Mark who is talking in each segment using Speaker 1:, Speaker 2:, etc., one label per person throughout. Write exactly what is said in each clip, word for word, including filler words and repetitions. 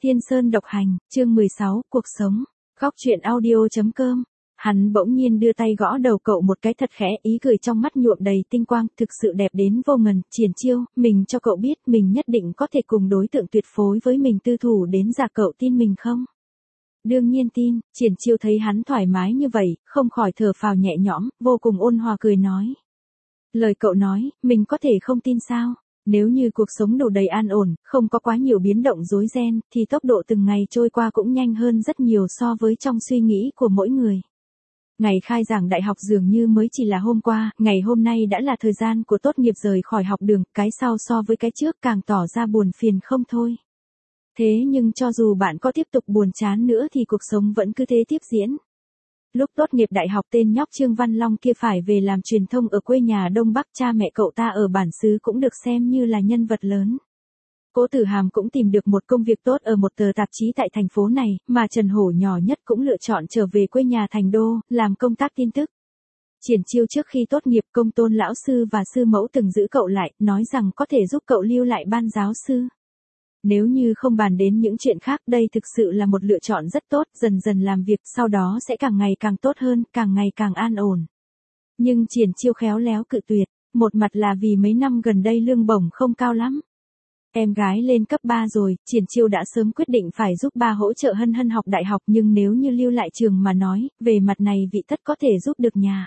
Speaker 1: Thiên Sơn độc hành, chương mười sáu, cuộc sống. Góc truyện audio.com. Hắn bỗng nhiên đưa tay gõ đầu cậu một cái thật khẽ, ý cười trong mắt nhuộm đầy tinh quang, thực sự đẹp đến vô ngần. Triển Chiêu, mình cho cậu biết mình nhất định có thể cùng đối tượng tuyệt phối với mình tư thủ đến già, cậu tin mình không? Đương nhiên tin. Triển Chiêu thấy hắn thoải mái như vậy, không khỏi thở phào nhẹ nhõm, vô cùng ôn hòa cười nói. Lời cậu nói, mình có thể không tin sao? Nếu như cuộc sống đủ đầy an ổn, không có quá nhiều biến động rối ren, thì tốc độ từng ngày trôi qua cũng nhanh hơn rất nhiều so với trong suy nghĩ của mỗi người. Ngày khai giảng đại học dường như mới chỉ là hôm qua, ngày hôm nay đã là thời gian của tốt nghiệp rời khỏi học đường, cái sau so với cái trước càng tỏ ra buồn phiền không thôi. Thế nhưng cho dù bạn có tiếp tục buồn chán nữa thì cuộc sống vẫn cứ thế tiếp diễn. Lúc tốt nghiệp đại học tên nhóc Trương Văn Long kia phải về làm truyền thông ở quê nhà Đông Bắc, cha mẹ cậu ta ở bản xứ cũng được xem như là nhân vật lớn. Cố Tử Hàm cũng tìm được một công việc tốt ở một tờ tạp chí tại thành phố này, mà Trần Hổ nhỏ nhất cũng lựa chọn trở về quê nhà thành đô, làm công tác tin tức. Triển Chiêu trước khi tốt nghiệp, Công Tôn lão sư và sư mẫu từng giữ cậu lại, nói rằng có thể giúp cậu lưu lại ban giáo sư. Nếu như không bàn đến những chuyện khác, đây thực sự là một lựa chọn rất tốt, dần dần làm việc, sau đó sẽ càng ngày càng tốt hơn, càng ngày càng an ổn. Nhưng Triển Chiêu khéo léo cự tuyệt, một mặt là vì mấy năm gần đây lương bổng không cao lắm. Em gái lên cấp ba rồi, Triển Chiêu đã sớm quyết định phải giúp ba hỗ trợ Hân Hân học đại học, nhưng nếu như lưu lại trường mà nói, về mặt này vị tất có thể giúp được nhà.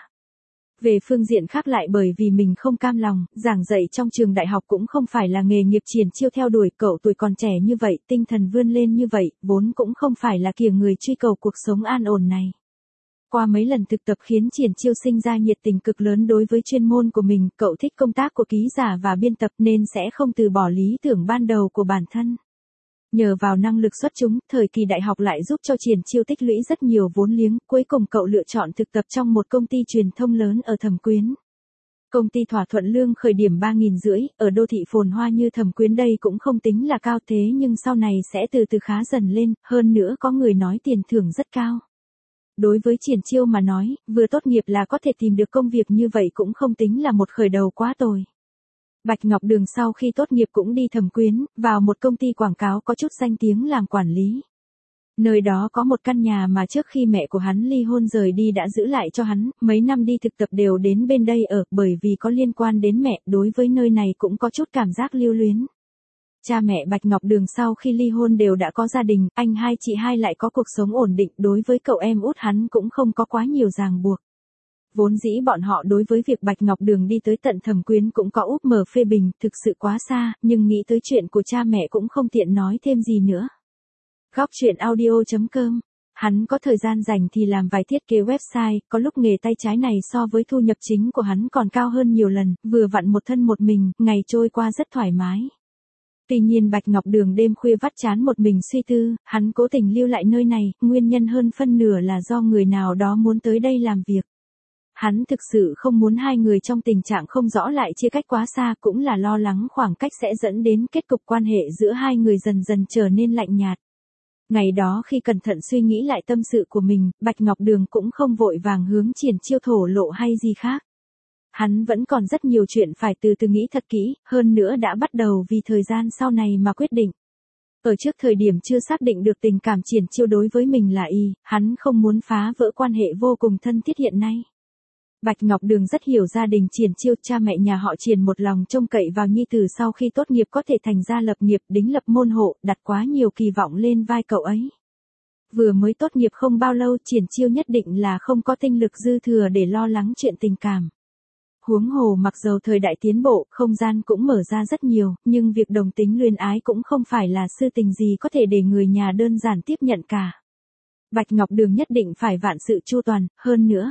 Speaker 1: Về phương diện khác lại bởi vì mình không cam lòng, giảng dạy trong trường đại học cũng không phải là nghề nghiệp Triển Chiêu theo đuổi, cậu tuổi còn trẻ như vậy, tinh thần vươn lên như vậy, vốn cũng không phải là kiểu người truy cầu cuộc sống an ổn này. Qua mấy lần thực tập khiến Triển Chiêu sinh ra nhiệt tình cực lớn đối với chuyên môn của mình, cậu thích công tác của ký giả và biên tập nên sẽ không từ bỏ lý tưởng ban đầu của bản thân. Nhờ vào năng lực xuất chúng, thời kỳ đại học lại giúp cho Triển Chiêu tích lũy rất nhiều vốn liếng, cuối cùng cậu lựa chọn thực tập trong một công ty truyền thông lớn ở Thẩm Quyến. Công ty thỏa thuận lương khởi điểm ba nghìn rưỡi, ở đô thị phồn hoa như Thẩm Quyến đây cũng không tính là cao, thế nhưng sau này sẽ từ từ khá dần lên, hơn nữa có người nói tiền thưởng rất cao. Đối với Triển Chiêu mà nói, vừa tốt nghiệp là có thể tìm được công việc như vậy cũng không tính là một khởi đầu quá tồi. Bạch Ngọc Đường sau khi tốt nghiệp cũng đi Thẩm Quyến, vào một công ty quảng cáo có chút danh tiếng làm quản lý. Nơi đó có một căn nhà mà trước khi mẹ của hắn ly hôn rời đi đã giữ lại cho hắn, mấy năm đi thực tập đều đến bên đây ở, bởi vì có liên quan đến mẹ, đối với nơi này cũng có chút cảm giác lưu luyến. Cha mẹ Bạch Ngọc Đường sau khi ly hôn đều đã có gia đình, anh hai chị hai lại có cuộc sống ổn định, đối với cậu em út hắn cũng không có quá nhiều ràng buộc. Vốn dĩ bọn họ đối với việc Bạch Ngọc Đường đi tới tận Thẩm Quyến cũng có úp mở phê bình, thực sự quá xa, nhưng nghĩ tới chuyện của cha mẹ cũng không tiện nói thêm gì nữa. Góc truyện audio.com. Hắn có thời gian rảnh thì làm vài thiết kế website, có lúc nghề tay trái này so với thu nhập chính của hắn còn cao hơn nhiều lần, vừa vặn một thân một mình, ngày trôi qua rất thoải mái. Tuy nhiên Bạch Ngọc Đường đêm khuya vắt chán một mình suy tư, hắn cố tình lưu lại nơi này, nguyên nhân hơn phân nửa là do người nào đó muốn tới đây làm việc. Hắn thực sự không muốn hai người trong tình trạng không rõ lại chia cách quá xa, cũng là lo lắng khoảng cách sẽ dẫn đến kết cục quan hệ giữa hai người dần dần trở nên lạnh nhạt. Ngày đó khi cẩn thận suy nghĩ lại tâm sự của mình, Bạch Ngọc Đường cũng không vội vàng hướng Triển Chiêu thổ lộ hay gì khác. Hắn vẫn còn rất nhiều chuyện phải từ từ nghĩ thật kỹ, hơn nữa đã bắt đầu vì thời gian sau này mà quyết định. Ở trước thời điểm chưa xác định được tình cảm Triển Chiêu đối với mình là y, hắn không muốn phá vỡ quan hệ vô cùng thân thiết hiện nay. Bạch Ngọc Đường rất hiểu gia đình Triển Chiêu, cha mẹ nhà họ Triển một lòng trông cậy vào nhi tử sau khi tốt nghiệp có thể thành gia lập nghiệp, đính lập môn hộ, đặt quá nhiều kỳ vọng lên vai cậu ấy. Vừa mới tốt nghiệp không bao lâu, Triển Chiêu nhất định là không có tinh lực dư thừa để lo lắng chuyện tình cảm. Huống hồ mặc dầu thời đại tiến bộ, không gian cũng mở ra rất nhiều, nhưng việc đồng tính luyến ái cũng không phải là sự tình gì có thể để người nhà đơn giản tiếp nhận cả. Bạch Ngọc Đường nhất định phải vạn sự chu toàn, hơn nữa.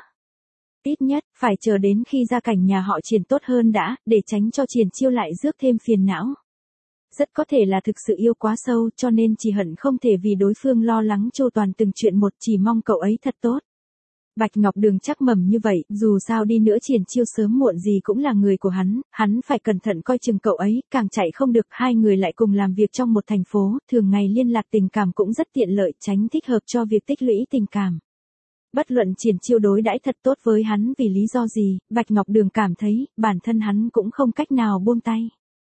Speaker 1: Ít nhất, phải chờ đến khi gia cảnh nhà họ Triển tốt hơn đã, để tránh cho Triển Chiêu lại rước thêm phiền não. Rất có thể là thực sự yêu quá sâu, cho nên chỉ hận không thể vì đối phương lo lắng chu toàn từng chuyện một, chỉ mong cậu ấy thật tốt. Bạch Ngọc Đường chắc mẩm như vậy, dù sao đi nữa Triển Chiêu sớm muộn gì cũng là người của hắn, hắn phải cẩn thận coi chừng cậu ấy, càng chạy không được, hai người lại cùng làm việc trong một thành phố, thường ngày liên lạc tình cảm cũng rất tiện lợi, tránh thích hợp cho việc tích lũy tình cảm. Bất luận Triển Chiêu đối đãi thật tốt với hắn vì lý do gì, Bạch Ngọc Đường cảm thấy, bản thân hắn cũng không cách nào buông tay.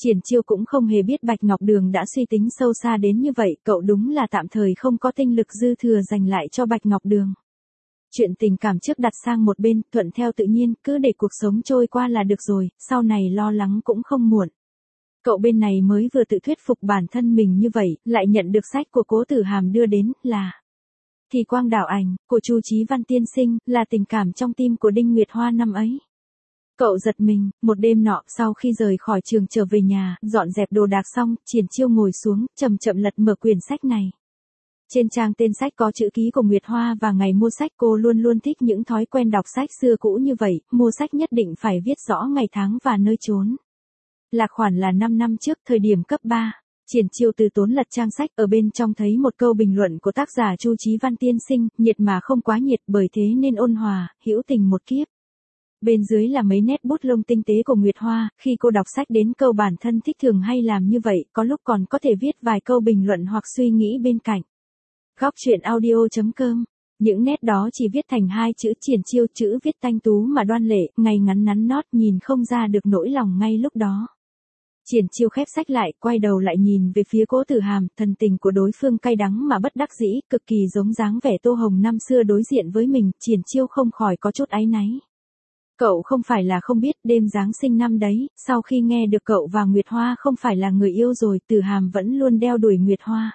Speaker 1: Triển Chiêu cũng không hề biết Bạch Ngọc Đường đã suy tính sâu xa đến như vậy, cậu đúng là tạm thời không có tinh lực dư thừa dành lại cho Bạch Ngọc Đường. Chuyện tình cảm trước đặt sang một bên, thuận theo tự nhiên, cứ để cuộc sống trôi qua là được rồi, sau này lo lắng cũng không muộn. Cậu bên này mới vừa tự thuyết phục bản thân mình như vậy, lại nhận được sách của Cố Tử Hàm đưa đến, là Thì Quang Đảo Ảnh, của Chu Chí Văn tiên sinh, là tình cảm trong tim của Đinh Nguyệt Hoa năm ấy. Cậu giật mình, một đêm nọ, sau khi rời khỏi trường trở về nhà, dọn dẹp đồ đạc xong, Triển Chiêu ngồi xuống, chậm chậm lật mở quyển sách này. Trên trang tên sách có chữ ký của Nguyệt Hoa và ngày mua sách. Cô luôn luôn thích những thói quen đọc sách xưa cũ như vậy, mua sách nhất định phải viết rõ ngày tháng và nơi chốn. Lạc khoản là năm năm trước, thời điểm cấp ba. Triển Chiêu từ tốn lật trang sách, ở bên trong thấy một câu bình luận của tác giả Chu Chí Văn tiên sinh, nhiệt mà không quá nhiệt, bởi thế nên ôn hòa, hữu tình một kiếp. Bên dưới là mấy nét bút lông tinh tế của Nguyệt Hoa, khi cô đọc sách đến câu bản thân thích thường hay làm như vậy, có lúc còn có thể viết vài câu bình luận hoặc suy nghĩ bên cạnh. Góc truyện audio chấm com. Những nét đó chỉ viết thành hai chữ Triển Chiêu, chữ viết thanh tú mà đoan lệ, ngay ngắn nắn nót, nhìn không ra được nỗi lòng ngay lúc đó. Triển Chiêu khép sách lại, quay đầu lại nhìn về phía Cố Tử Hàm, thần tình của đối phương cay đắng mà bất đắc dĩ, cực kỳ giống dáng vẻ Tô Hồng năm xưa đối diện với mình, Triển Chiêu không khỏi có chút áy náy. Cậu không phải là không biết, đêm Giáng sinh năm đấy, sau khi nghe được cậu và Nguyệt Hoa không phải là người yêu rồi, Tử Hàm vẫn luôn đeo đuổi Nguyệt Hoa.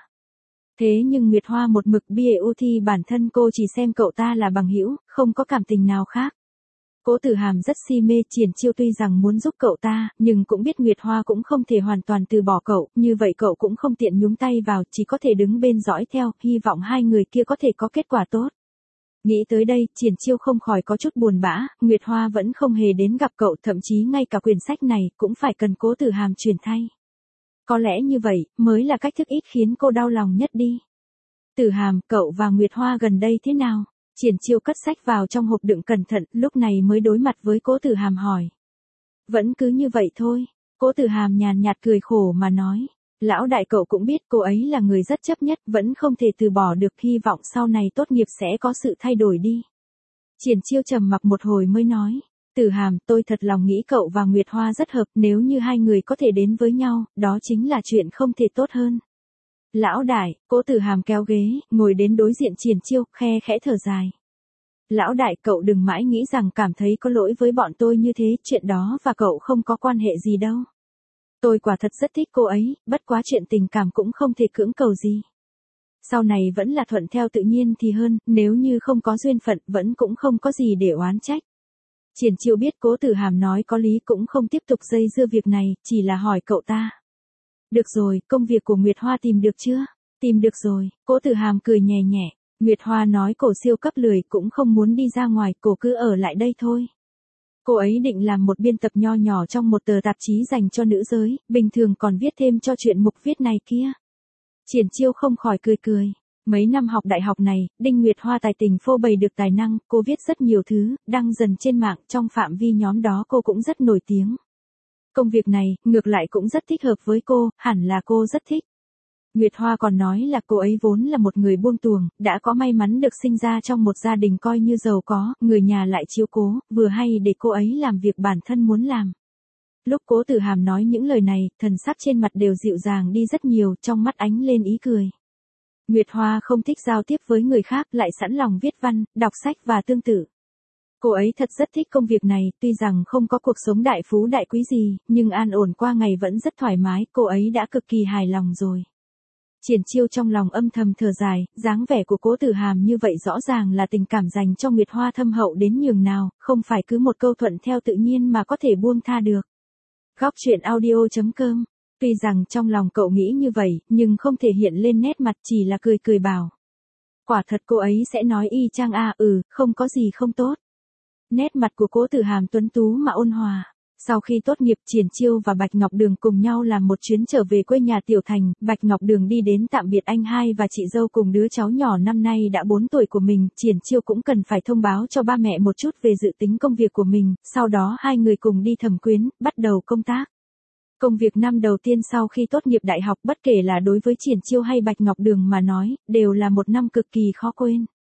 Speaker 1: Thế nhưng Nguyệt Hoa một mực bia ưu thi bản thân cô chỉ xem cậu ta là bằng hữu, không có cảm tình nào khác. Cố Tử Hàm rất si mê Triển Chiêu, tuy rằng muốn giúp cậu ta, nhưng cũng biết Nguyệt Hoa cũng không thể hoàn toàn từ bỏ cậu, như vậy cậu cũng không tiện nhúng tay vào, chỉ có thể đứng bên dõi theo, hy vọng hai người kia có thể có kết quả tốt. Nghĩ tới đây, Triển Chiêu không khỏi có chút buồn bã, Nguyệt Hoa vẫn không hề đến gặp cậu, thậm chí ngay cả quyển sách này cũng phải cần Cố Tử Hàm chuyển thay. Có lẽ như vậy, mới là cách thức ít khiến cô đau lòng nhất đi. Tử Hàm, cậu và Nguyệt Hoa gần đây thế nào? Triển Chiêu cất sách vào trong hộp đựng cẩn thận, lúc này mới đối mặt với Cố Tử Hàm hỏi. Vẫn cứ như vậy thôi. Cố Tử Hàm nhàn nhạt cười khổ mà nói. Lão đại, cậu cũng biết cô ấy là người rất chấp nhất, vẫn không thể từ bỏ được, hy vọng sau này tốt nghiệp sẽ có sự thay đổi đi. Triển Chiêu trầm mặc một hồi mới nói. Tử Hàm, tôi thật lòng nghĩ cậu và Nguyệt Hoa rất hợp, nếu như hai người có thể đến với nhau, đó chính là chuyện không thể tốt hơn. Lão đại, Cố Tử Hàm kéo ghế, ngồi đến đối diện Triển Chiêu, khe khẽ thở dài. Lão đại, cậu đừng mãi nghĩ rằng cảm thấy có lỗi với bọn tôi như thế, chuyện đó và cậu không có quan hệ gì đâu. Tôi quả thật rất thích cô ấy, bất quá chuyện tình cảm cũng không thể cưỡng cầu gì. Sau này vẫn là thuận theo tự nhiên thì hơn, nếu như không có duyên phận vẫn cũng không có gì để oán trách. Triển Chiêu biết Cố Tử Hàm nói có lý, cũng không tiếp tục dây dưa việc này, chỉ là hỏi cậu ta. Được rồi, công việc của Nguyệt Hoa tìm được chưa? Tìm được rồi, Cố Tử Hàm cười nhẹ nhẹ. Nguyệt Hoa nói cổ siêu cấp lười, cũng không muốn đi ra ngoài, cổ cứ ở lại đây thôi. Cô ấy định làm một biên tập nho nhỏ trong một tờ tạp chí dành cho nữ giới, bình thường còn viết thêm cho chuyện mục viết này kia. Triển Chiêu không khỏi cười cười. Mấy năm học đại học này, Đinh Nguyệt Hoa tài tình phô bày được tài năng, cô viết rất nhiều thứ, đăng dần trên mạng, trong phạm vi nhóm đó cô cũng rất nổi tiếng. Công việc này, ngược lại cũng rất thích hợp với cô, hẳn là cô rất thích. Nguyệt Hoa còn nói là cô ấy vốn là một người buông tuồng, đã có may mắn được sinh ra trong một gia đình coi như giàu có, người nhà lại chiếu cố, vừa hay để cô ấy làm việc bản thân muốn làm. Lúc Cố Tử Hàm nói những lời này, thần sắc trên mặt đều dịu dàng đi rất nhiều, trong mắt ánh lên ý cười. Nguyệt Hoa không thích giao tiếp với người khác, lại sẵn lòng viết văn, đọc sách và tương tự. Cô ấy thật rất thích công việc này, tuy rằng không có cuộc sống đại phú đại quý gì, nhưng an ổn qua ngày vẫn rất thoải mái, cô ấy đã cực kỳ hài lòng rồi. Triển Chiêu trong lòng âm thầm thở dài, dáng vẻ của Cố Tử Hàm như vậy rõ ràng là tình cảm dành cho Nguyệt Hoa thâm hậu đến nhường nào, không phải cứ một câu thuận theo tự nhiên mà có thể buông tha được. Góc truyện audio chấm com. Tuy rằng trong lòng cậu nghĩ như vậy, nhưng không thể hiện lên nét mặt, chỉ là cười cười bảo. Quả thật cô ấy sẽ nói y chang a, ừ, không có gì không tốt. Nét mặt của Cố Tử Hàm tuấn tú mà ôn hòa. Sau khi tốt nghiệp, Triển Chiêu và Bạch Ngọc Đường cùng nhau làm một chuyến trở về quê nhà Tiểu Thành, Bạch Ngọc Đường đi đến tạm biệt anh hai và chị dâu cùng đứa cháu nhỏ năm nay đã bốn tuổi của mình, Triển Chiêu cũng cần phải thông báo cho ba mẹ một chút về dự tính công việc của mình, sau đó hai người cùng đi Thẩm Quyến, bắt đầu công tác. Công việc năm đầu tiên sau khi tốt nghiệp đại học, bất kể là đối với Triển Chiêu hay Bạch Ngọc Đường mà nói, đều là một năm cực kỳ khó quên.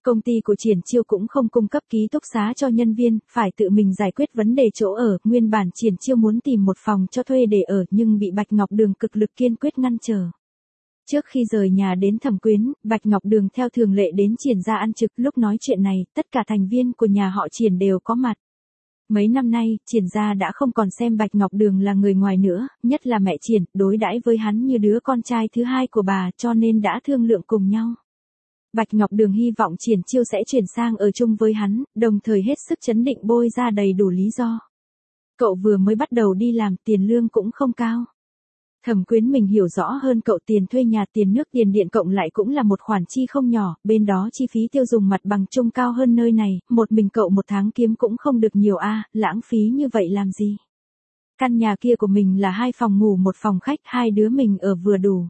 Speaker 1: Công ty của Triển Chiêu cũng không cung cấp ký túc xá cho nhân viên, phải tự mình giải quyết vấn đề chỗ ở, nguyên bản Triển Chiêu muốn tìm một phòng cho thuê để ở nhưng bị Bạch Ngọc Đường cực lực kiên quyết ngăn trở. Trước khi rời nhà đến Thẩm Quyến, Bạch Ngọc Đường theo thường lệ đến Triển gia ăn trực, lúc nói chuyện này, tất cả thành viên của nhà họ Triển đều có mặt. Mấy năm nay, Triển gia đã không còn xem Bạch Ngọc Đường là người ngoài nữa, nhất là mẹ Triển, đối đãi với hắn như đứa con trai thứ hai của bà, cho nên đã thương lượng cùng nhau. Bạch Ngọc Đường hy vọng Triển Chiêu sẽ chuyển sang ở chung với hắn, đồng thời hết sức trấn định bôi ra đầy đủ lý do. Cậu vừa mới bắt đầu đi làm, tiền lương cũng không cao. Thẩm Quyến mình hiểu rõ hơn cậu, tiền thuê nhà, tiền nước, tiền điện cộng lại cũng là một khoản chi không nhỏ, bên đó chi phí tiêu dùng mặt bằng chung cao hơn nơi này, một mình cậu một tháng kiếm cũng không được nhiều a, lãng phí như vậy làm gì. Căn nhà kia của mình là hai phòng ngủ một phòng khách, hai đứa mình ở vừa đủ.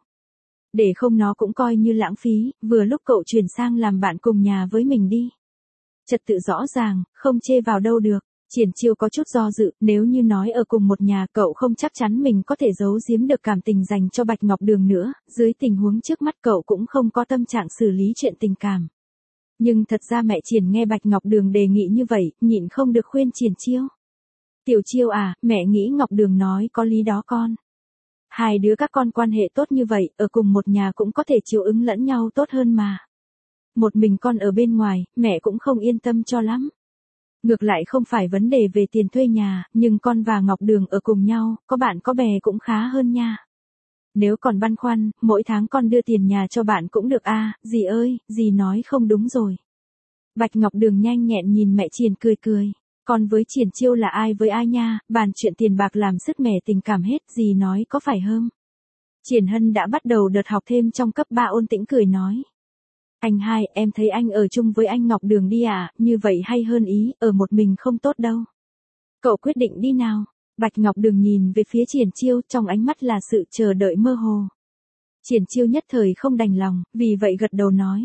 Speaker 1: Để không nó cũng coi như lãng phí, vừa lúc cậu chuyển sang làm bạn cùng nhà với mình đi. Trật tự rõ ràng, không chê vào đâu được. Triển Chiêu có chút do dự, nếu như nói ở cùng một nhà cậu không chắc chắn mình có thể giấu giếm được cảm tình dành cho Bạch Ngọc Đường nữa, dưới tình huống trước mắt cậu cũng không có tâm trạng xử lý chuyện tình cảm. Nhưng thật ra mẹ Triển nghe Bạch Ngọc Đường đề nghị như vậy, nhịn không được khuyên Triển Chiêu. Tiểu Chiêu à, mẹ nghĩ Ngọc Đường nói có lý đó con. Hai đứa các con quan hệ tốt như vậy, ở cùng một nhà cũng có thể chiều ứng lẫn nhau tốt hơn mà. Một mình con ở bên ngoài, mẹ cũng không yên tâm cho lắm. Ngược lại không phải vấn đề về tiền thuê nhà, nhưng con và Ngọc Đường ở cùng nhau, có bạn có bè cũng khá hơn nha. Nếu còn băn khoăn, mỗi tháng con đưa tiền nhà cho bạn cũng được a, à, dì ơi, dì nói không đúng rồi. Bạch Ngọc Đường nhanh nhẹn nhìn mẹ Triển cười cười. Con với Triển Chiêu là ai với ai nha, bàn chuyện tiền bạc làm sứt mẻ tình cảm hết, dì nói có phải không? Triển Hân đã bắt đầu đợt học thêm trong cấp ba, ôn tĩnh cười nói. Anh hai, em thấy anh ở chung với anh Ngọc Đường đi à, như vậy hay hơn ý, ở một mình không tốt đâu. Cậu quyết định đi nào. Bạch Ngọc Đường nhìn về phía Triển Chiêu, trong ánh mắt là sự chờ đợi mơ hồ. Triển Chiêu nhất thời không đành lòng, vì vậy gật đầu nói.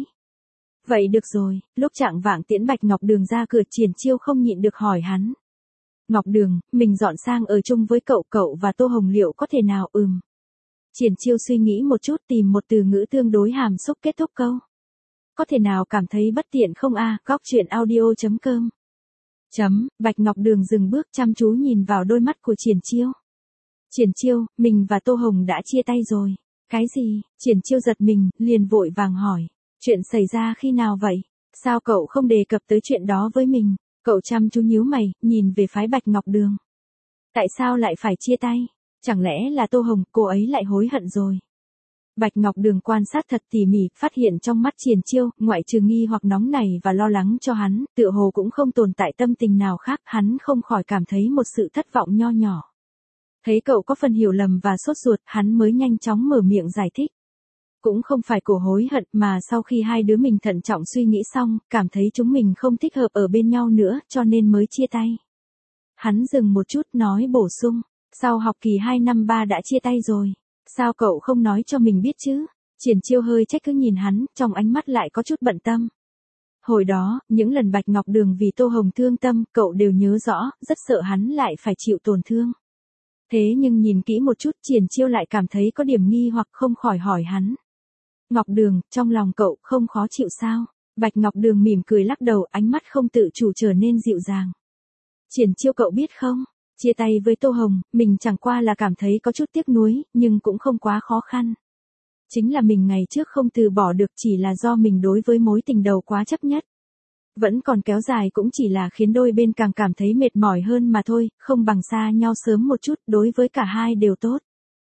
Speaker 1: Vậy được rồi, lúc chạng vạng tiễn Bạch Ngọc Đường ra cửa, Triển Chiêu không nhịn được hỏi hắn. Ngọc Đường, mình dọn sang ở chung với cậu, cậu và Tô Hồng liệu có thể nào? Ừm. Triển Chiêu suy nghĩ một chút, tìm một từ ngữ tương đối hàm xúc kết thúc câu. Có thể nào cảm thấy bất tiện không a? À, góc truyện audio chấm com. Chấm, Bạch Ngọc Đường dừng bước chăm chú nhìn vào đôi mắt của Triển Chiêu. Triển Chiêu, mình và Tô Hồng đã chia tay rồi. Cái gì? Triển Chiêu giật mình, liền vội vàng hỏi. Chuyện xảy ra khi nào vậy? Sao cậu không đề cập tới chuyện đó với mình? Cậu chăm chú nhíu mày, nhìn về phái Bạch Ngọc Đường. Tại sao lại phải chia tay? Chẳng lẽ là Tô Hồng, cô ấy lại hối hận rồi? Bạch Ngọc Đường quan sát thật tỉ mỉ, phát hiện trong mắt Triển Chiêu, ngoại trừ nghi hoặc nóng nảy và lo lắng cho hắn, tựa hồ cũng không tồn tại tâm tình nào khác, hắn không khỏi cảm thấy một sự thất vọng nho nhỏ. Thấy cậu có phần hiểu lầm và sốt ruột, hắn mới nhanh chóng mở miệng giải thích. Cũng không phải cô hối hận, mà sau khi hai đứa mình thận trọng suy nghĩ xong, cảm thấy chúng mình không thích hợp ở bên nhau nữa, cho nên mới chia tay. Hắn dừng một chút nói bổ sung, sau học kỳ hai năm ba đã chia tay rồi. Sao cậu không nói cho mình biết chứ? Triển Chiêu hơi trách cứ nhìn hắn, trong ánh mắt lại có chút bận tâm. Hồi đó, những lần Bạch Ngọc Đường vì Tô Hồng thương tâm, cậu đều nhớ rõ, rất sợ hắn lại phải chịu tổn thương. Thế nhưng nhìn kỹ một chút, Triển Chiêu lại cảm thấy có điểm nghi hoặc không khỏi hỏi hắn. Ngọc Đường, trong lòng cậu không khó chịu sao? Bạch Ngọc Đường mỉm cười lắc đầu, ánh mắt không tự chủ trở nên dịu dàng. Triển Chiêu cậu biết không? Chia tay với Tô Hồng, mình chẳng qua là cảm thấy có chút tiếc nuối, nhưng cũng không quá khó khăn. Chính là mình ngày trước không từ bỏ được, chỉ là do mình đối với mối tình đầu quá chấp nhất. Vẫn còn kéo dài cũng chỉ là khiến đôi bên càng cảm thấy mệt mỏi hơn mà thôi, không bằng xa nhau sớm một chút, đối với cả hai đều tốt.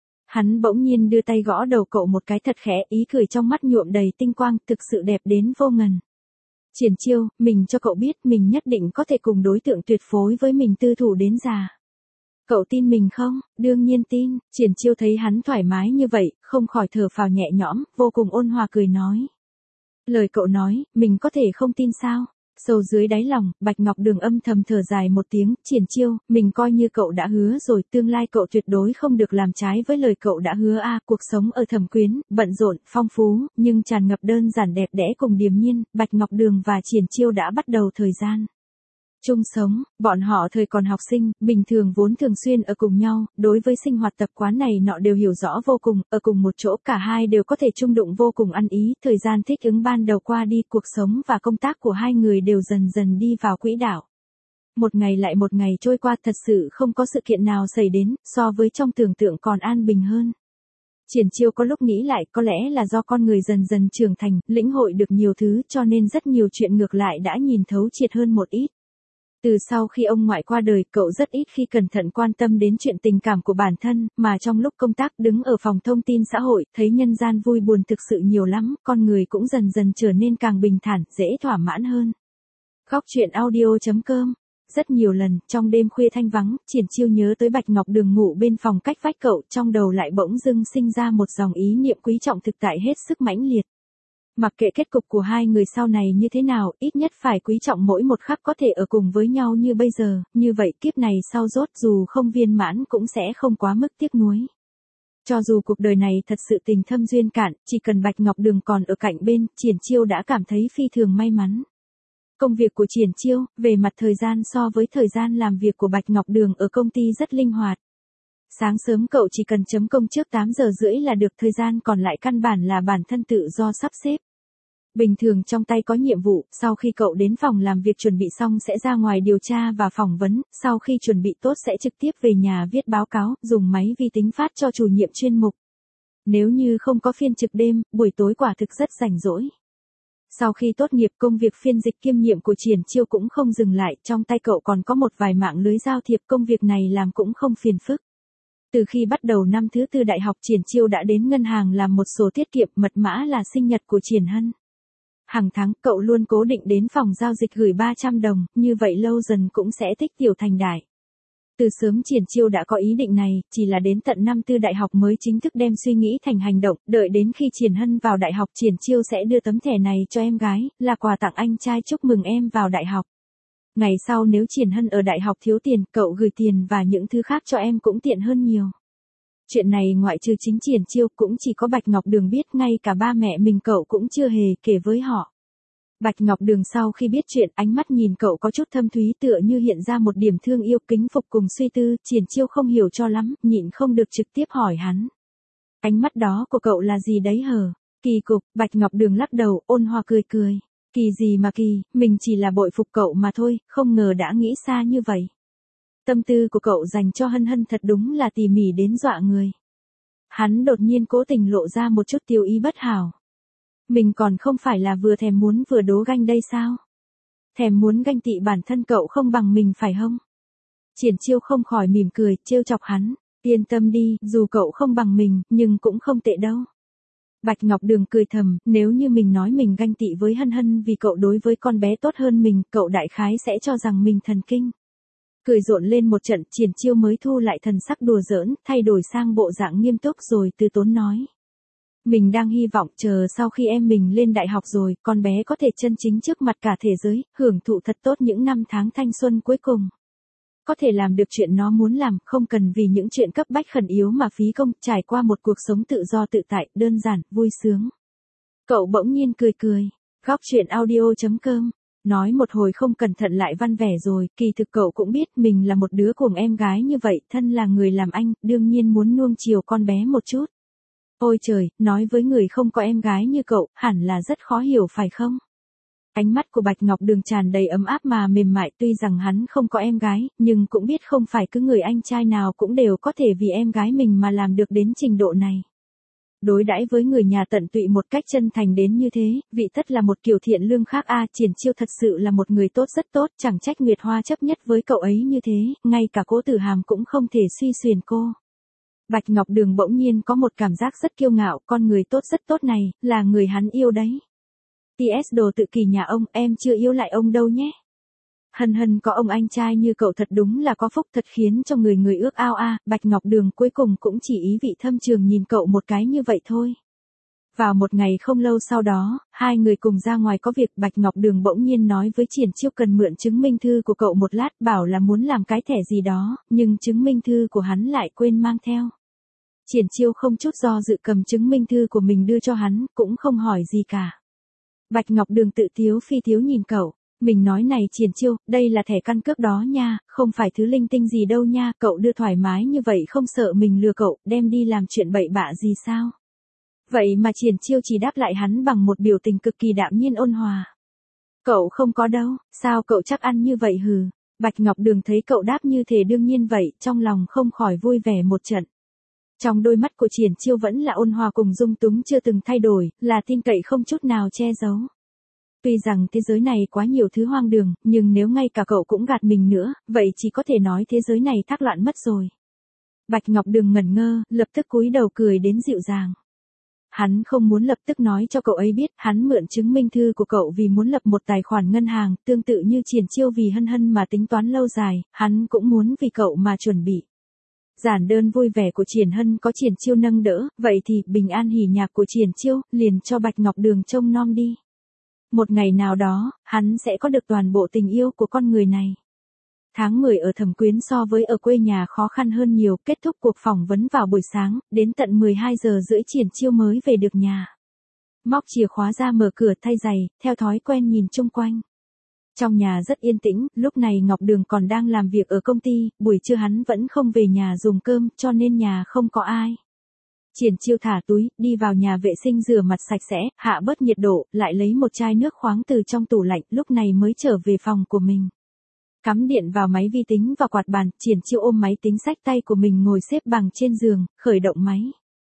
Speaker 1: Hắn bỗng nhiên đưa tay gõ đầu cậu một cái thật khẽ, ý cười trong mắt nhuộm đầy tinh quang, thực sự đẹp đến vô ngần. Triển Chiêu, mình cho cậu biết mình nhất định có thể cùng đối tượng tuyệt phối với mình tư thủ đến già. Cậu tin mình không? Đương nhiên tin. Triển Chiêu thấy hắn thoải mái như vậy, không khỏi thở phào nhẹ nhõm, vô cùng ôn hòa cười nói. Lời cậu nói, mình có thể không tin sao? Sâu dưới đáy lòng, Bạch Ngọc Đường âm thầm thở dài một tiếng, Triển Chiêu, mình coi như cậu đã hứa rồi, tương lai cậu tuyệt đối không được làm trái với lời cậu đã hứa a. À, cuộc sống ở Thẩm Quyến, bận rộn, phong phú, nhưng tràn ngập đơn giản đẹp đẽ cùng điềm nhiên, Bạch Ngọc Đường và Triển Chiêu đã bắt đầu thời gian. Chung sống, bọn họ thời còn học sinh, bình thường vốn thường xuyên ở cùng nhau, đối với sinh hoạt tập quán này nọ đều hiểu rõ vô cùng, ở cùng một chỗ cả hai đều có thể chung đụng vô cùng ăn ý, thời gian thích ứng ban đầu qua đi, cuộc sống và công tác của hai người đều dần dần đi vào quỹ đạo. Một ngày lại một ngày trôi qua thật sự không có sự kiện nào xảy đến, so với trong tưởng tượng còn an bình hơn. Triển Chiêu có lúc nghĩ lại có lẽ là do con người dần dần trưởng thành, lĩnh hội được nhiều thứ cho nên rất nhiều chuyện ngược lại đã nhìn thấu triệt hơn một ít. Từ sau khi ông ngoại qua đời, cậu rất ít khi cẩn thận quan tâm đến chuyện tình cảm của bản thân, mà trong lúc công tác đứng ở phòng thông tin xã hội, thấy nhân gian vui buồn thực sự nhiều lắm, con người cũng dần dần trở nên càng bình thản, dễ thỏa mãn hơn. Góc truyện audio chấm com. Rất nhiều lần, trong đêm khuya thanh vắng, Triển Chiêu nhớ tới Bạch Ngọc Đường ngủ bên phòng cách vách cậu, trong đầu lại bỗng dưng sinh ra một dòng ý niệm quý trọng thực tại hết sức mãnh liệt. Mặc kệ kết cục của hai người sau này như thế nào, ít nhất phải quý trọng mỗi một khắc có thể ở cùng với nhau như bây giờ, như vậy kiếp này sau rốt dù không viên mãn cũng sẽ không quá mức tiếc nuối. Cho dù cuộc đời này thật sự tình thâm duyên cạn, chỉ cần Bạch Ngọc Đường còn ở cạnh bên, Triển Chiêu đã cảm thấy phi thường may mắn. Công việc của Triển Chiêu, về mặt thời gian so với thời gian làm việc của Bạch Ngọc Đường ở công ty rất linh hoạt. Sáng sớm cậu chỉ cần chấm công trước tám giờ rưỡi là được, thời gian còn lại căn bản là bản thân tự do sắp xếp. Bình thường trong tay có nhiệm vụ, sau khi cậu đến phòng làm việc chuẩn bị xong sẽ ra ngoài điều tra và phỏng vấn, sau khi chuẩn bị tốt sẽ trực tiếp về nhà viết báo cáo, dùng máy vi tính phát cho chủ nhiệm chuyên mục. Nếu như không có phiên trực đêm, buổi tối quả thực rất rảnh rỗi. Sau khi tốt nghiệp, công việc phiên dịch kiêm nhiệm của Triển Chiêu cũng không dừng lại, trong tay cậu còn có một vài mạng lưới giao thiệp, công việc này làm cũng không phiền phức. Từ khi bắt đầu năm thứ tư đại học, Triển Chiêu đã đến ngân hàng làm một số tiết kiệm, mật mã là sinh nhật của Triển Hân. Hàng tháng, cậu luôn cố định đến phòng giao dịch gửi ba trăm đồng, như vậy lâu dần cũng sẽ tích tiểu thành đại. Từ sớm Triển Chiêu đã có ý định này, chỉ là đến tận năm tư đại học mới chính thức đem suy nghĩ thành hành động, đợi đến khi Triển Hân vào đại học, Triển Chiêu sẽ đưa tấm thẻ này cho em gái, là quà tặng anh trai chúc mừng em vào đại học. Ngày sau nếu Triển Hân ở đại học thiếu tiền, cậu gửi tiền và những thứ khác cho em cũng tiện hơn nhiều. Chuyện này ngoại trừ chính Triển Chiêu cũng chỉ có Bạch Ngọc Đường biết, ngay cả ba mẹ mình cậu cũng chưa hề kể với họ. Bạch Ngọc Đường sau khi biết chuyện, ánh mắt nhìn cậu có chút thâm thúy, tựa như hiện ra một điểm thương yêu, kính phục cùng suy tư. Triển Chiêu không hiểu cho lắm, nhịn không được trực tiếp hỏi hắn. Ánh mắt đó của cậu là gì đấy hờ? Kỳ cục. Bạch Ngọc Đường lắc đầu, ôn hòa cười cười. Kỳ gì mà kỳ, mình chỉ là bội phục cậu mà thôi, không ngờ đã nghĩ xa như vậy. Tâm tư của cậu dành cho Hân Hân thật đúng là tỉ mỉ đến dọa người. Hắn đột nhiên cố tình lộ ra một chút tiêu ý bất hảo. Mình còn không phải là vừa thèm muốn vừa đố ganh đây sao? Thèm muốn ganh tị bản thân cậu không bằng mình phải không? Triển Chiêu không khỏi mỉm cười, trêu chọc hắn. Yên tâm đi, dù cậu không bằng mình, nhưng cũng không tệ đâu. Bạch Ngọc Đường cười thầm, nếu như mình nói mình ganh tị với Hân Hân vì cậu đối với con bé tốt hơn mình, cậu đại khái sẽ cho rằng mình thần kinh. Cười rộn lên một trận, Triển Chiêu mới thu lại thần sắc đùa giỡn, thay đổi sang bộ dạng nghiêm túc rồi từ tốn nói. Mình đang hy vọng chờ sau khi em mình lên đại học rồi, con bé có thể chân chính trước mặt cả thế giới, hưởng thụ thật tốt những năm tháng thanh xuân cuối cùng. Có thể làm được chuyện nó muốn làm, không cần vì những chuyện cấp bách khẩn yếu mà phí công, trải qua một cuộc sống tự do tự tại, đơn giản, vui sướng. Cậu bỗng nhiên cười cười. Góc truyện audio chấm com. Nói một hồi không cẩn thận lại văn vẻ rồi, kỳ thực cậu cũng biết mình là một đứa cuồng em gái như vậy, thân là người làm anh, đương nhiên muốn nuông chiều con bé một chút. Ôi trời, nói với người không có em gái như cậu, hẳn là rất khó hiểu phải không? Ánh mắt của Bạch Ngọc Đường tràn đầy ấm áp mà mềm mại, tuy rằng hắn không có em gái, nhưng cũng biết không phải cứ người anh trai nào cũng đều có thể vì em gái mình mà làm được đến trình độ này. Đối đãi với người nhà tận tụy một cách chân thành đến như thế, vị tất là một kiểu thiện lương khác a. Triển Chiêu thật sự là một người tốt rất tốt, chẳng trách Nguyệt Hoa chấp nhất với cậu ấy như thế, ngay cả Cố Tử Hàm cũng không thể suy xuyển cô. Bạch Ngọc Đường bỗng nhiên có một cảm giác rất kiêu ngạo, con người tốt rất tốt này, là người hắn yêu đấy. tê ét đồ tự kỳ nhà ông, em chưa yêu lại ông đâu nhé. Hân Hân có ông anh trai như cậu thật đúng là có phúc, thật khiến cho người người ước ao a. Bạch Ngọc Đường cuối cùng cũng chỉ ý vị thâm trường nhìn cậu một cái như vậy thôi. Vào một ngày không lâu sau đó, hai người cùng ra ngoài có việc, Bạch Ngọc Đường bỗng nhiên nói với Triển Chiêu cần mượn chứng minh thư của cậu một lát, bảo là muốn làm cái thẻ gì đó, nhưng chứng minh thư của hắn lại quên mang theo. Triển Chiêu không chút do dự cầm chứng minh thư của mình đưa cho hắn, cũng không hỏi gì cả. Bạch Ngọc Đường tự tiếu phi tiếu nhìn cậu, Mình nói này Triển Chiêu, đây là thẻ căn cước đó nha, không phải thứ linh tinh gì đâu nha, cậu đưa thoải mái như vậy không sợ mình lừa cậu, đem đi làm chuyện bậy bạ gì sao? Vậy mà Triển Chiêu chỉ đáp lại hắn bằng một biểu tình cực kỳ đạm nhiên ôn hòa. Cậu không có đâu, sao cậu chắc ăn như vậy hừ. Bạch Ngọc Đường thấy cậu đáp như thế đương nhiên vậy, trong lòng không khỏi vui vẻ một trận. Trong đôi mắt của Triển Chiêu vẫn là ôn hòa cùng dung túng chưa từng thay đổi, là tin cậy không chút nào che giấu. Tuy rằng thế giới này quá nhiều thứ hoang đường, nhưng nếu ngay cả cậu cũng gạt mình nữa, vậy chỉ có thể nói thế giới này thác loạn mất rồi. Bạch Ngọc Đường ngẩn ngơ, lập tức cúi đầu cười đến dịu dàng. Hắn không muốn lập tức nói cho cậu ấy biết, hắn mượn chứng minh thư của cậu vì muốn lập một tài khoản ngân hàng, tương tự như Triển Chiêu vì Hân Hân mà tính toán lâu dài, hắn cũng muốn vì cậu mà chuẩn bị. Giản đơn vui vẻ của Triển Hân có Triển Chiêu nâng đỡ, vậy thì bình an hỉ nhạc của Triển Chiêu liền cho Bạch Ngọc Đường trông nom đi. Một ngày nào đó, hắn sẽ có được toàn bộ tình yêu của con người này. Tháng mười ở Thẩm Quyến so với ở quê nhà khó khăn hơn nhiều, kết thúc cuộc phỏng vấn vào buổi sáng, đến tận mười hai giờ rưỡi Triển Chiêu mới về được nhà. Móc chìa khóa ra mở cửa thay giày, theo thói quen nhìn chung quanh. Trong nhà rất yên tĩnh, lúc này Ngọc Đường còn đang làm việc ở công ty, buổi trưa hắn vẫn không về nhà dùng cơm, cho nên nhà không có ai. Triển Chiêu thả túi, đi vào nhà vệ sinh rửa mặt sạch sẽ, hạ bớt nhiệt độ, lại lấy một chai nước khoáng từ trong tủ lạnh, lúc này mới trở về phòng của mình. Cắm điện vào máy vi tính và quạt bàn, Triển Chiêu ôm máy tính xách tay của mình ngồi xếp bằng trên giường, khởi động máy.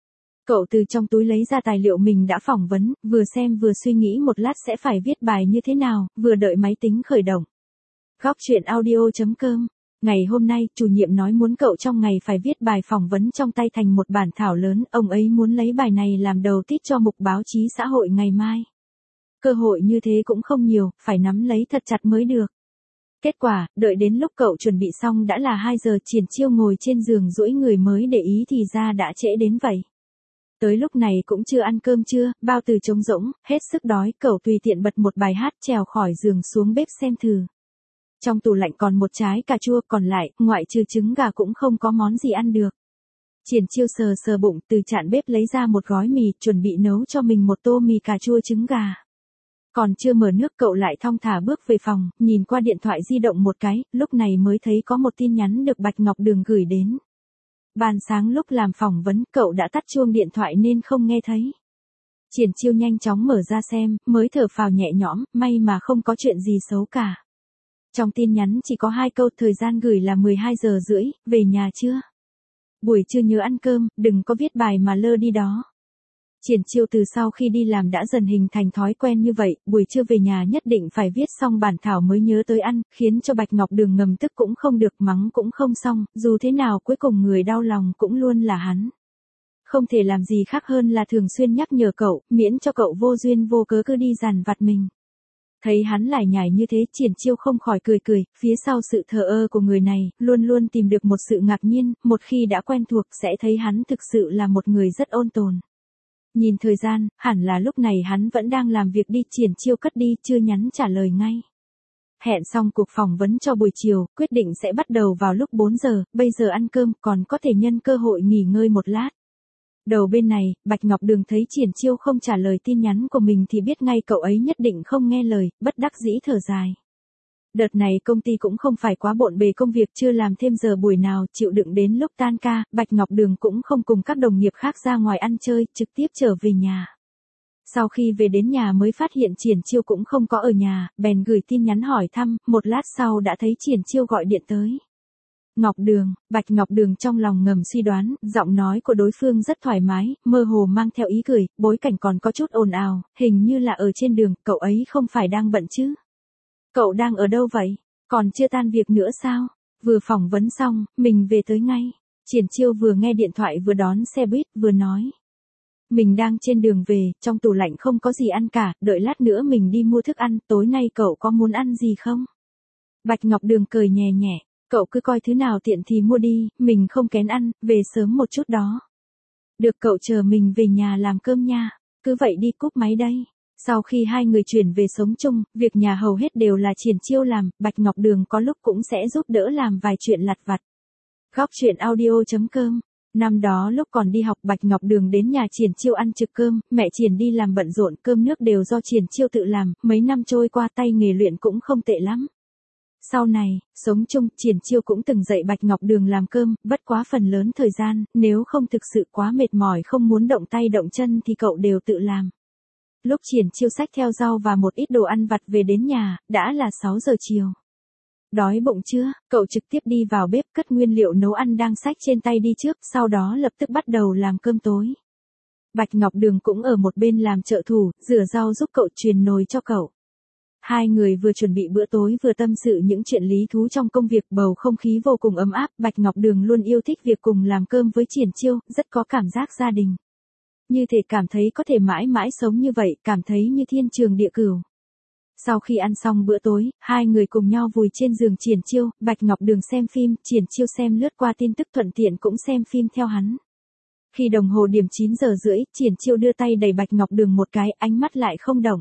Speaker 1: Cậu từ trong túi lấy ra tài liệu mình đã phỏng vấn, vừa xem vừa suy nghĩ một lát sẽ phải viết bài như thế nào, vừa đợi máy tính khởi động. Góc chuyện audio chấm com. Ngày hôm nay, chủ nhiệm nói muốn cậu trong ngày phải viết bài phỏng vấn trong tay thành một bản thảo lớn, ông ấy muốn lấy bài này làm đầu tít cho mục báo chí xã hội ngày mai. Cơ hội như thế cũng không nhiều, phải nắm lấy thật chặt mới được. Kết quả, đợi đến lúc cậu chuẩn bị xong đã là hai giờ, Triển Chiêu ngồi trên giường duỗi người mới để ý thì ra đã trễ đến vậy. Tới lúc này cũng chưa ăn cơm trưa, bao từ trống rỗng, hết sức đói, cậu tùy tiện bật một bài hát trèo khỏi giường xuống bếp xem thử. Trong tủ lạnh còn một trái cà chua, còn lại, ngoại trừ trứng gà cũng không có món gì ăn được. Triển Chiêu sờ sờ bụng, từ chạn bếp lấy ra một gói mì, chuẩn bị nấu cho mình một tô mì cà chua trứng gà. Còn chưa mở nước cậu lại thong thả bước về phòng, nhìn qua điện thoại di động một cái, lúc này mới thấy có một tin nhắn được Bạch Ngọc Đường gửi đến. Ban sáng lúc làm phỏng vấn, cậu đã tắt chuông điện thoại nên không nghe thấy. Triển Chiêu nhanh chóng mở ra xem, mới thở phào nhẹ nhõm, may mà không có chuyện gì xấu cả. Trong tin nhắn chỉ có hai câu, thời gian gửi là mười hai giờ rưỡi, về nhà chưa? Buổi trưa nhớ ăn cơm, đừng có viết bài mà lơ đi đó. Triển Chiêu từ sau khi đi làm đã dần hình thành thói quen như vậy, buổi trưa về nhà nhất định phải viết xong bản thảo mới nhớ tới ăn, khiến cho Bạch Ngọc Đường ngầm tức cũng không được, mắng cũng không xong, dù thế nào cuối cùng người đau lòng cũng luôn là hắn. Không thể làm gì khác hơn là thường xuyên nhắc nhở cậu, miễn cho cậu vô duyên vô cớ cứ đi dằn vặt mình. Thấy hắn lải nhải như thế, Triển Chiêu không khỏi cười cười, phía sau sự thờ ơ của người này, luôn luôn tìm được một sự ngạc nhiên, một khi đã quen thuộc sẽ thấy hắn thực sự là một người rất ôn tồn. Nhìn thời gian, hẳn là lúc này hắn vẫn đang làm việc đi, Triển Chiêu cất đi, chưa nhắn trả lời ngay. Hẹn xong cuộc phỏng vấn cho buổi chiều, quyết định sẽ bắt đầu vào lúc bốn giờ, bây giờ ăn cơm, còn có thể nhân cơ hội nghỉ ngơi một lát. Đầu bên này, Bạch Ngọc Đường thấy Triển Chiêu không trả lời tin nhắn của mình thì biết ngay cậu ấy nhất định không nghe lời, bất đắc dĩ thở dài. Đợt này công ty cũng không phải quá bộn bề công việc, chưa làm thêm giờ buổi nào, chịu đựng đến lúc tan ca, Bạch Ngọc Đường cũng không cùng các đồng nghiệp khác ra ngoài ăn chơi, trực tiếp trở về nhà. Sau khi về đến nhà mới phát hiện Triển Chiêu cũng không có ở nhà, bèn gửi tin nhắn hỏi thăm, một lát sau đã thấy Triển Chiêu gọi điện tới. Ngọc Đường, Bạch Ngọc Đường trong lòng ngầm suy đoán, giọng nói của đối phương rất thoải mái, mơ hồ mang theo ý cười, bối cảnh còn có chút ồn ào, hình như là ở trên đường, cậu ấy không phải đang bận chứ? Cậu đang ở đâu vậy? Còn chưa tan việc nữa sao? Vừa phỏng vấn xong, mình về tới ngay. Triển Chiêu vừa nghe điện thoại vừa đón xe buýt, vừa nói. Mình đang trên đường về, trong tủ lạnh không có gì ăn cả, đợi lát nữa mình đi mua thức ăn, tối nay cậu có muốn ăn gì không? Bạch Ngọc Đường cười nhẹ nhẹ, cậu cứ coi thứ nào tiện thì mua đi, mình không kén ăn, về sớm một chút đó. Được, cậu chờ mình về nhà làm cơm nha, cứ vậy đi, cúp máy đây. Sau khi hai người chuyển về sống chung, việc nhà hầu hết đều là Triển Chiêu làm, Bạch Ngọc Đường có lúc cũng sẽ giúp đỡ làm vài chuyện lặt vặt. Góc chuyện audio chấm com Năm đó lúc còn đi học Bạch Ngọc Đường đến nhà Triển Chiêu ăn trực cơm, mẹ Triển đi làm bận rộn, cơm nước đều do Triển Chiêu tự làm, mấy năm trôi qua tay nghề luyện cũng không tệ lắm. Sau này, sống chung, Triển Chiêu cũng từng dạy Bạch Ngọc Đường làm cơm, bất quá phần lớn thời gian, nếu không thực sự quá mệt mỏi không muốn động tay động chân thì cậu đều tự làm. Lúc Triển Chiêu xách theo rau và một ít đồ ăn vặt về đến nhà, đã là sáu giờ chiều. Đói bụng chưa, cậu trực tiếp đi vào bếp cất nguyên liệu nấu ăn đang xách trên tay đi trước, sau đó lập tức bắt đầu làm cơm tối. Bạch Ngọc Đường cũng ở một bên làm trợ thủ, rửa rau giúp cậu truyền nồi cho cậu. Hai người vừa chuẩn bị bữa tối vừa tâm sự những chuyện lý thú trong công việc, bầu không khí vô cùng ấm áp. Bạch Ngọc Đường luôn yêu thích việc cùng làm cơm với Triển Chiêu, rất có cảm giác gia đình. Như thể cảm thấy có thể mãi mãi sống như vậy, cảm thấy như thiên trường địa cửu. Sau khi ăn xong bữa tối, hai người cùng nhau vùi trên giường Triển Chiêu, Bạch Ngọc Đường xem phim, Triển Chiêu xem lướt qua tin tức thuận tiện cũng xem phim theo hắn. Khi đồng hồ điểm chín giờ rưỡi, Triển Chiêu đưa tay đẩy Bạch Ngọc Đường một cái, ánh mắt lại không động.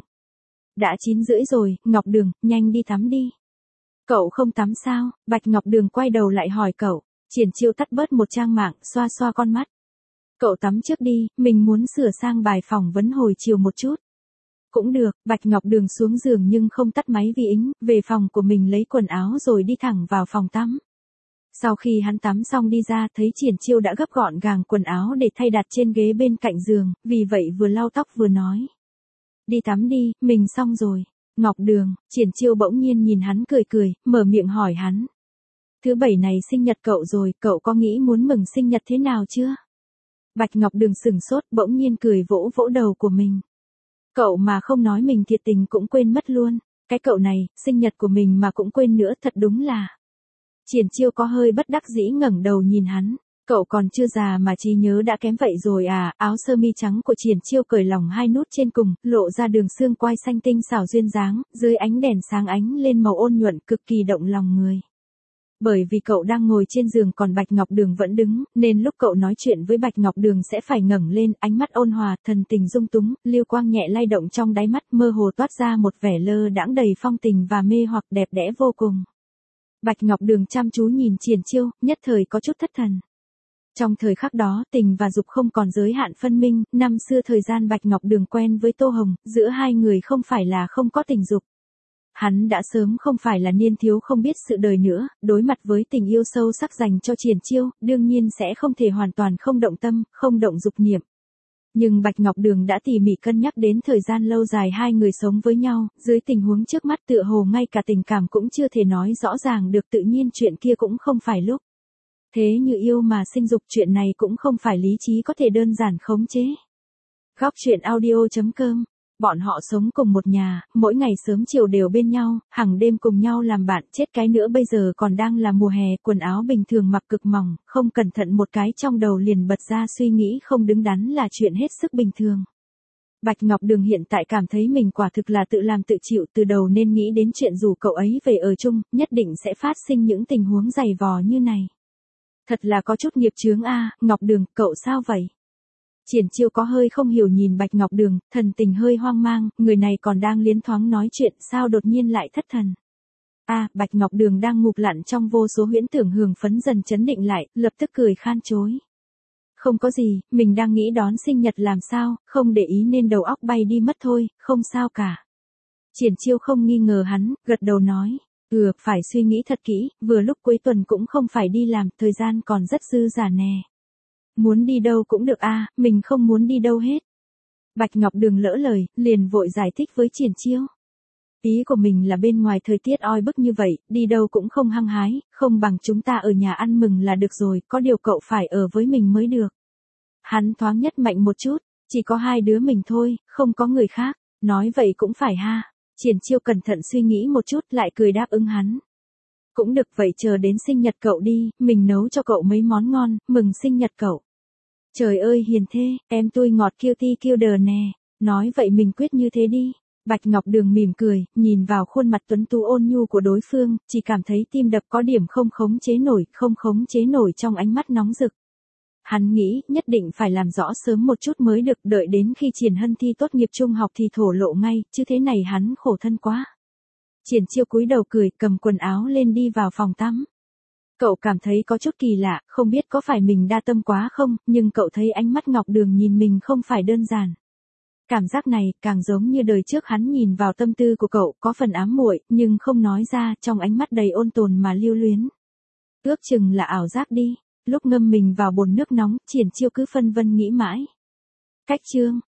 Speaker 1: Đã chín rưỡi rồi, Ngọc Đường, nhanh đi tắm đi. Cậu không tắm sao? Bạch Ngọc Đường quay đầu lại hỏi cậu. Triển Chiêu tắt bớt một trang mạng, xoa xoa con mắt. Cậu tắm trước đi, mình muốn sửa sang bài phỏng vấn hồi chiều một chút. Cũng được, Bạch Ngọc Đường xuống giường nhưng không tắt máy vi tính, về phòng của mình lấy quần áo rồi đi thẳng vào phòng tắm. Sau khi hắn tắm xong đi ra thấy Triển Chiêu đã gấp gọn gàng quần áo để thay đặt trên ghế bên cạnh giường, vì vậy vừa lau tóc vừa nói. Đi tắm đi, mình xong rồi. Ngọc Đường, Triển Chiêu bỗng nhiên nhìn hắn cười cười, mở miệng hỏi hắn. Thứ bảy này sinh nhật cậu rồi, cậu có nghĩ muốn mừng sinh nhật thế nào chưa? Bạch Ngọc Đường sừng sốt, bỗng nhiên cười vỗ vỗ đầu của mình. Cậu mà không nói mình thiệt tình cũng quên mất luôn. Cái cậu này, sinh nhật của mình mà cũng quên nữa, thật đúng là. Triển Chiêu có hơi bất đắc dĩ ngẩng đầu nhìn hắn. Cậu còn chưa già mà trí nhớ đã kém vậy rồi à? Áo sơ mi trắng của Triển Chiêu cởi lỏng hai nút trên cùng, lộ ra đường xương quai xanh tinh xảo duyên dáng, dưới ánh đèn sáng ánh lên màu ôn nhuận cực kỳ động lòng người. Bởi vì cậu đang ngồi trên giường còn Bạch Ngọc Đường vẫn đứng, nên lúc cậu nói chuyện với Bạch Ngọc Đường sẽ phải ngẩng lên, ánh mắt ôn hòa, thần tình dung túng, lưu quang nhẹ lay động trong đáy mắt, mơ hồ toát ra một vẻ lơ đãng đầy phong tình và mê hoặc đẹp đẽ vô cùng. Bạch Ngọc Đường chăm chú nhìn Triển Chiêu, nhất thời có chút thất thần. Trong thời khắc đó, tình và dục không còn giới hạn phân minh, năm xưa thời gian Bạch Ngọc Đường quen với Tô Hồng, giữa hai người không phải là không có tình dục. Hắn đã sớm không phải là niên thiếu không biết sự đời nữa, đối mặt với tình yêu sâu sắc dành cho Triển Chiêu, đương nhiên sẽ không thể hoàn toàn không động tâm, không động dục niệm. Nhưng Bạch Ngọc Đường đã tỉ mỉ cân nhắc đến thời gian lâu dài hai người sống với nhau, dưới tình huống trước mắt tựa hồ ngay cả tình cảm cũng chưa thể nói rõ ràng được, tự nhiên chuyện kia cũng không phải lúc. Thế như yêu mà sinh dục, chuyện này cũng không phải lý trí có thể đơn giản khống chế. Góc truyện audio chấm com. Bọn họ sống cùng một nhà, mỗi ngày sớm chiều đều bên nhau, hàng đêm cùng nhau làm bạn, chết cái nữa bây giờ còn đang là mùa hè, quần áo bình thường mặc cực mỏng, không cẩn thận một cái trong đầu liền bật ra suy nghĩ không đứng đắn là chuyện hết sức bình thường. Bạch Ngọc Đường hiện tại cảm thấy mình quả thực là tự làm tự chịu, từ đầu nên nghĩ đến chuyện rủ cậu ấy về ở chung, nhất định sẽ phát sinh những tình huống dày vò như này. Thật là có chút nghiệp chướng a. Ngọc Đường, cậu sao vậy? Triển Chiêu có hơi không hiểu nhìn Bạch Ngọc Đường, thần tình hơi hoang mang, người này còn đang liến thoáng nói chuyện, sao đột nhiên lại thất thần. A, à, Bạch Ngọc Đường đang ngụp lặn trong vô số huyễn tưởng hưởng phấn dần chấn định lại, lập tức cười khan chối. Không có gì, mình đang nghĩ đón sinh nhật làm sao, không để ý nên đầu óc bay đi mất thôi, không sao cả. Triển Chiêu không nghi ngờ hắn, gật đầu nói. Ừ, phải suy nghĩ thật kỹ, vừa lúc cuối tuần cũng không phải đi làm, thời gian còn rất dư dả nè. Muốn đi đâu cũng được a, à, mình không muốn đi đâu hết. Bạch Ngọc Đường lỡ lời, liền vội giải thích với Triển Chiêu. Ý của mình là bên ngoài thời tiết oi bức như vậy, đi đâu cũng không hăng hái, không bằng chúng ta ở nhà ăn mừng là được rồi, có điều cậu phải ở với mình mới được. Hắn thoáng nhất mạnh một chút, chỉ có hai đứa mình thôi, không có người khác, nói vậy cũng phải ha. Triển Chiêu cẩn thận suy nghĩ một chút lại cười đáp ứng hắn. Cũng được, vậy chờ đến sinh nhật cậu đi, mình nấu cho cậu mấy món ngon, mừng sinh nhật cậu. Trời ơi hiền thê, em tôi ngọt kiêu ti kiêu đờ nè, nói vậy mình quyết như thế đi. Bạch Ngọc Đường mỉm cười, nhìn vào khuôn mặt tuấn tú ôn nhu của đối phương, chỉ cảm thấy tim đập có điểm không khống chế nổi, không khống chế nổi trong ánh mắt nóng rực. Hắn nghĩ nhất định phải làm rõ sớm một chút mới được, đợi đến khi Triển Hân thi tốt nghiệp trung học thì thổ lộ ngay, chứ thế này hắn khổ thân quá. Triển Chiêu cúi đầu cười, cầm quần áo lên đi vào phòng tắm. Cậu cảm thấy có chút kỳ lạ, không biết có phải mình đa tâm quá không, nhưng cậu thấy ánh mắt Ngọc Đường nhìn mình không phải đơn giản. Cảm giác này càng giống như đời trước hắn nhìn vào tâm tư của cậu, có phần ám muội, nhưng không nói ra, trong ánh mắt đầy ôn tồn mà lưu luyến. Ước chừng là ảo giác đi, lúc ngâm mình vào bồn nước nóng, Triển Chiêu cứ phân vân nghĩ mãi. Cách chương,